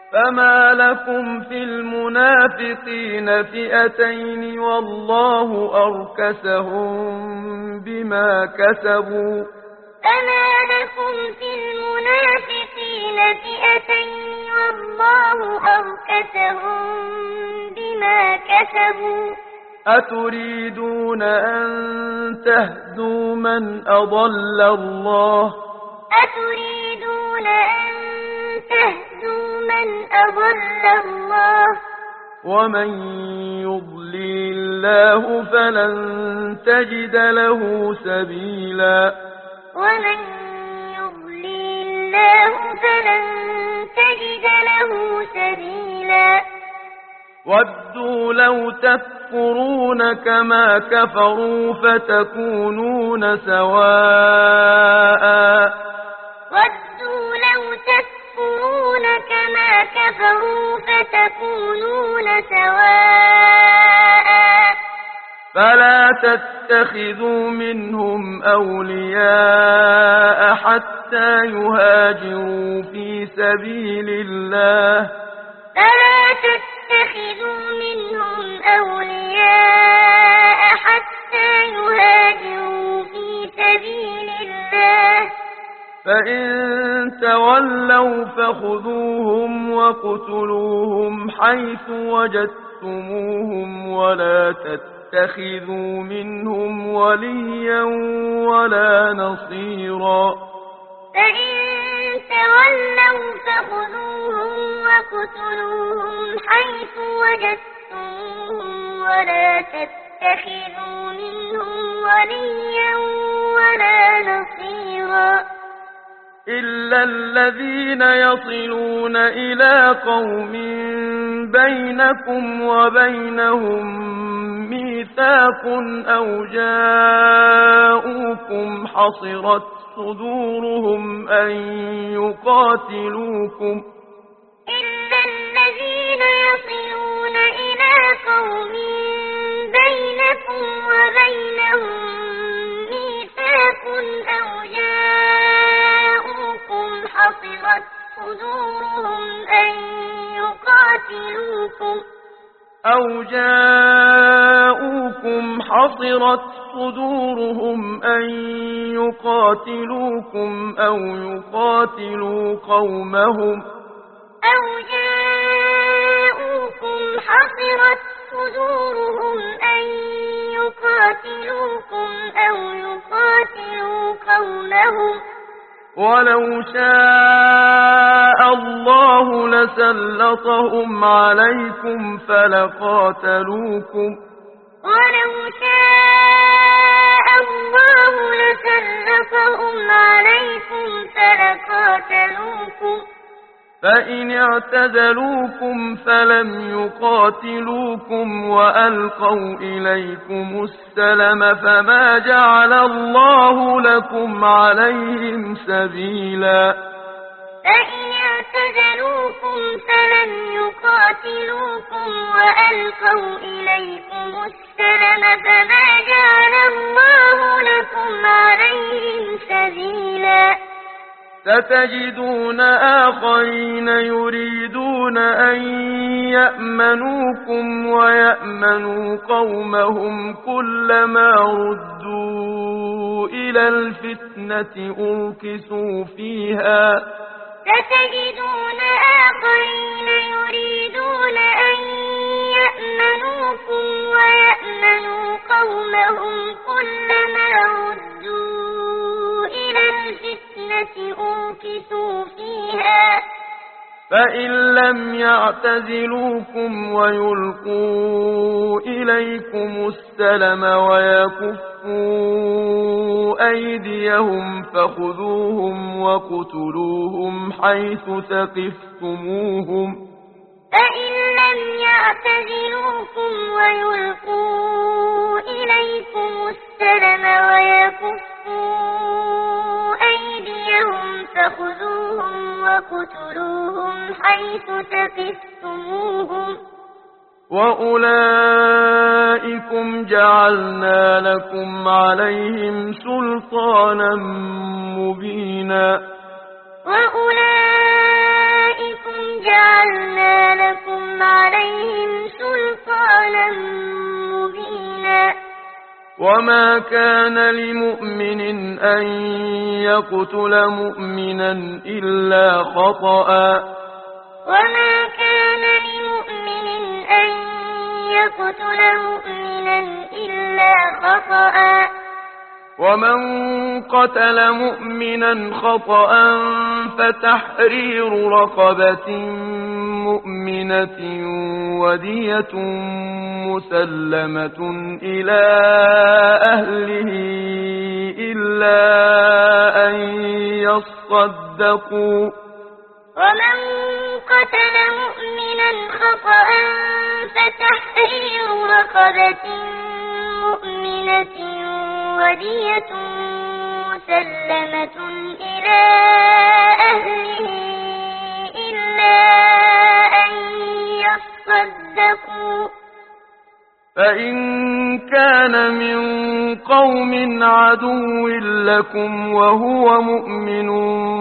فما لكم في المنافقين فئتين والله أركسهم بما كسبوا فما لكم في المنافقين فئتين والله أركسهم بما كسبوا أتريدون أن تهدوا من أضل الله أتريدون أن تهدوا من أضل الله ومن يضلل الله فلن تجد له سبيلا ومن يضلل الله فلن تجد له سبيلا ودوا لو تكفرون كما كفروا فتكونون سواء ودوا لو تكفرون كما كفروا فتكونون سواء فلا تتخذوا منهم أولياء حتى يهاجروا في سبيل الله فلا تتخذوا منهم أولياء حتى يهاجروا في سبيل الله فإن تولوا فخذوهم وقتلوهم حيث وجدتموهم ولا تتخذوا منهم وليا ولا نصيرا فإن تولوا فخذوهم وقتلوهم حيث وجدتموهم ولا تتخذوا منهم وليا ولا نصيرا إلا الذين يصلون إلى قوم بينكم وبينهم ميثاق أو جاءوكم حصرت صدورهم أن يقاتلوكم إلا الذين يصلون إلى قوم بينكم وبينهم ميثاق أو جاءوكم حصرت صدورهم أن يقاتلوكم أو يقاتلوا قومهم حصرت صدورهم أن يقاتلوكم أو يقاتلوا قومهم ولو شاء الله لسلطهم عليكم فلقاتلوكم ولو شاء الله لسلطهم عليكم فلقاتلوكم فإن اعتزلوكم فلم يقاتلوكم وألقوا إليكم السلم فما جعل الله لكم عليهم سبيلا فإن اعتزلوكم فلم يقاتلوكم وألقوا إليكم السلم فما جعل الله لكم عليهم سبيلا ستجدون آخرين يريدون أن يأمنوكم ويأمنوا قومهم كلما ردوا إلى الفتنة أركسوا فيها ستجدون آخرين يريدون أن يأمنوكم ويأمنوا قومهم كلما ردوا إلى الفتنة أركسوا فيها فإن لم يعتزلوكم ويلقوا إليكم السلم ويكفوا أيديهم فخذوهم وقتلوهم حيث ثقفتموهم فإن لم يعتزلوكم ويلقوا إليكم السلم ويكفوا أيديهم فخذوهم وقتلوهم حيث ثقفتموهم وأولئكم جعلنا لكم عليهم سلطانا مبينا وأولئكم جعلنا لكم عليهم سلطانا مبينا وما كان لمؤمن أن يقتل مؤمنا إلا خطأ وما كان لمؤمن أن يقتل مؤمنا إلا خطأ ومن قتل مؤمنا خطأ فتحرير رقبة مؤمنة ودية مسلمة إلى أهله إلا أن يصدقوا ومن قتل مؤمنا خطأ فتحرير رقبة مؤمنة ودية مسلمة إلى أهله إلا أن يصدقوا فإن كان من قوم عدو لكم وهو مؤمن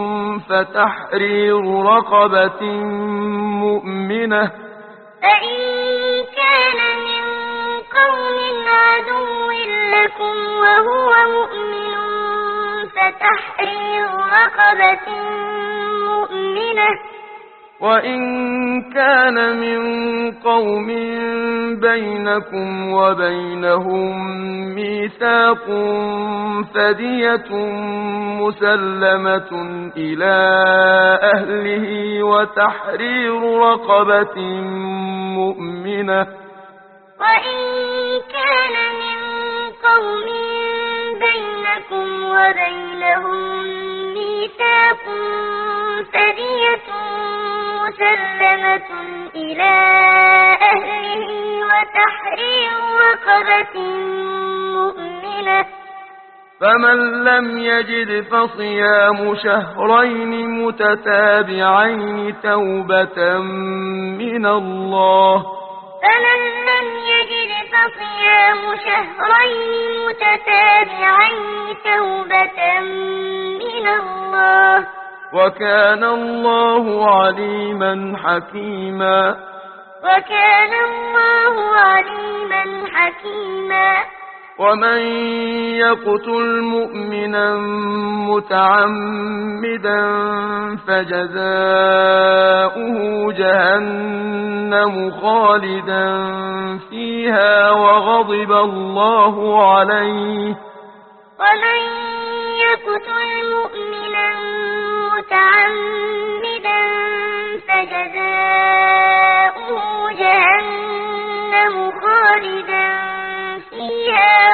فتحرير رقبة مؤمنة فإن كان من قوم عدو لكم وهو مؤمن فتحرير رقبة مؤمنة وإن كان من قوم بينكم وبينهم ميثاق فدية مسلمة إلى أهله وتحرير رقبة مؤمنة وإن كان من قوم بينكم وبينهم ميثاق فدية مسلمة إلى أهله وتحرير رقبة مؤمنة فمن لم يجد فصيام شهرين متتابعين توبة من الله فمن لم يجد فصيام شهرين متتابعين توبة من الله وكان الله عليما حكيما وكان الله عليما حكيما ومن يقتل مؤمنا متعمدا فجزاؤه جهنم خالدا فيها وغضب الله عليه ومن يقتل مؤمنا متعمدا فجزاؤه جهنم خالدا فيها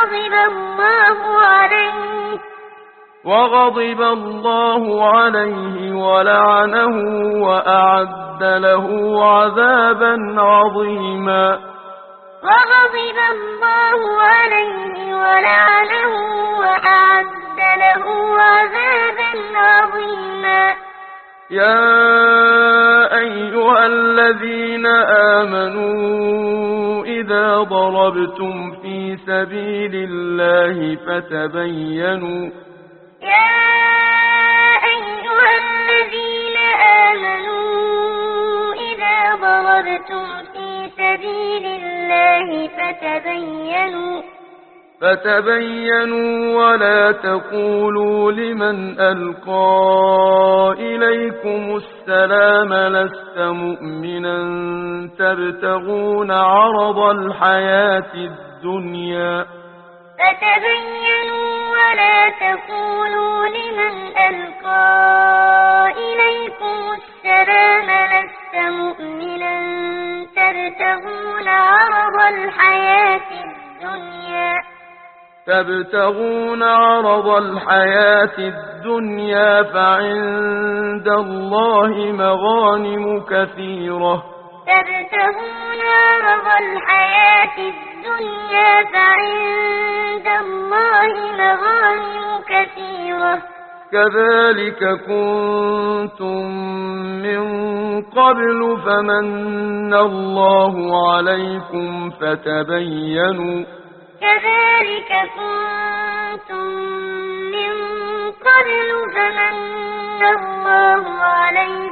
وغضب الله عليه ولعنه وأعد له عذابا عظيما وغضب الله عليه ولعنه وأعد له عذابا عظيما يا أيها الذين آمنوا إذا ضربتم في سبيل الله فتبينوا يا أيها الذين آمنوا إذا ضربتم في سبيل الله فتبينوا ولا تقولوا لمن ألقى إليكم السلام لست مؤمنا تبتغون عرض الحياة الدنيا فتبينوا ولا تقولوا لمن ألقى إليكم السلام لست مؤمنا تبتغون عرض الحياة الدنيا فعند الله مغانم كثيرة تبتغون عرض الحياة الدنيا فعند الله مغانم كثيرة كذلك كنتم من قبل فمن الله عليكم فتبينوا كذلك كنتم من قبل فمن الله عليكم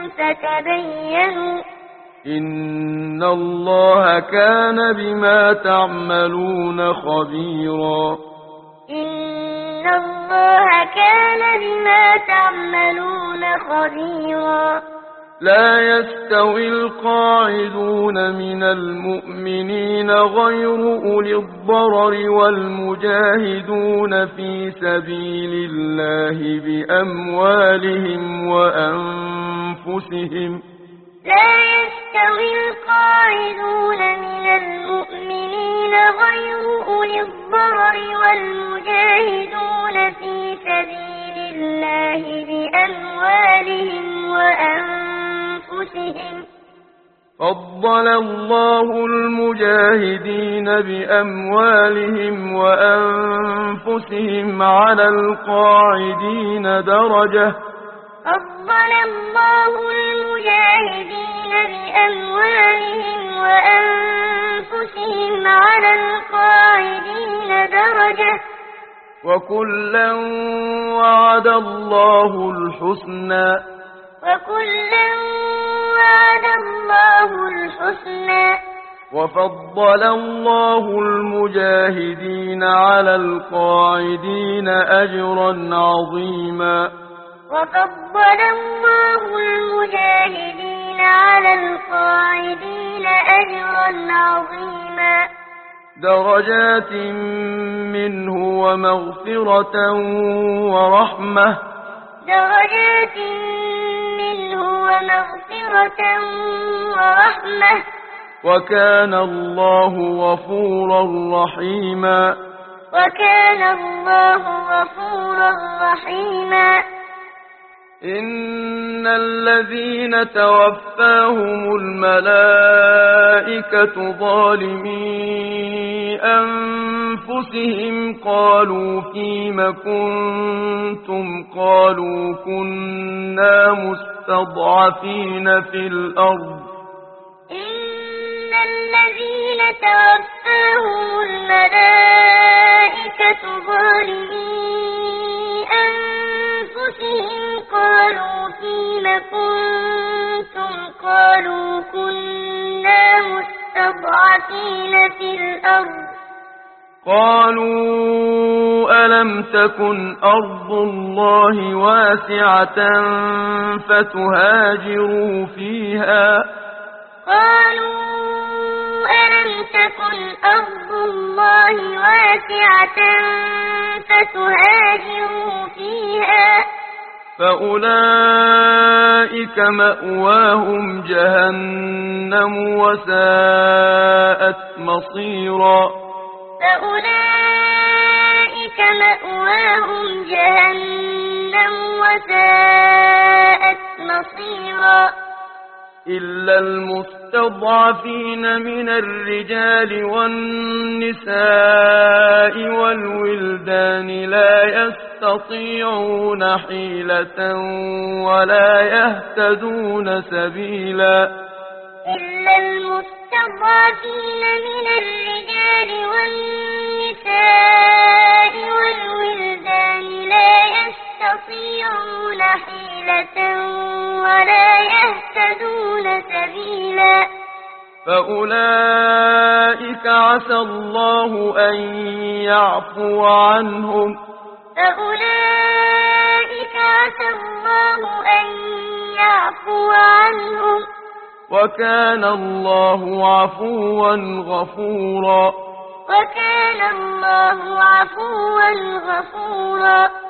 فتبينوا إن الله كان بما تعملون خبيرا إن الله كان بما تعملون خبيرا لا يستوي القاعدون من المؤمنين غير أولي الضرر والمجاهدون في سبيل الله بأموالهم وأنفسهم لا يستوي القاعدون من المؤمنين غير أولي الضرر والمجاهدون في سبيل الله بأموالهم وأنفسهم فضل الله المجاهدين بأموالهم وأنفسهم على القاعدين درجة فضل الله المجاهدين بأموالهم وأنفسهم على القاعدين درجة وكلا وعد الله الحسنى وكلا وعد الله الحسنى وفضل الله المجاهدين على القاعدين أجرا عظيما وفضل الله المجاهدين على القاعدين أجرا عظيما درجات منه ومغفرة ورحمة درجات منه ومغفرة ورحمة وكان الله غفورا رحيما وكان الله غفورا رحيما إن الذين توفاهم الملائكة ظالمي أنفسهم قالوا فيم كنتم قالوا كنا مستضعفين في الأرض إن الذين توفاهم الملائكة ظالمي أنفسهم قالوا فيم كنتم قالوا كنا مستضعفين في الأرض قالوا ألم تكن أرض الله واسعة فتهاجروا فيها قالوا ألم تكن أرض الله واسعة فتهاجروا فيها فأولئك مأواهم جهنم وساءت مصيرا فأولئك مأواهم جهنم وساءت مصيرا إلا المستضعفين من الرجال والنساء والولدان لا يستطيعون حيلة ولا يهتدون سبيلا إلا المستضعفين من الرجال والنساء والولدان لا يستطيعون حيلة ولا يهتدون سبيلا فأولئك عسى الله أن يعفو عنهم فأولئك عسى الله أن يعفو عنهم وكان الله عفوا غفورا وكان الله عفوا غفورا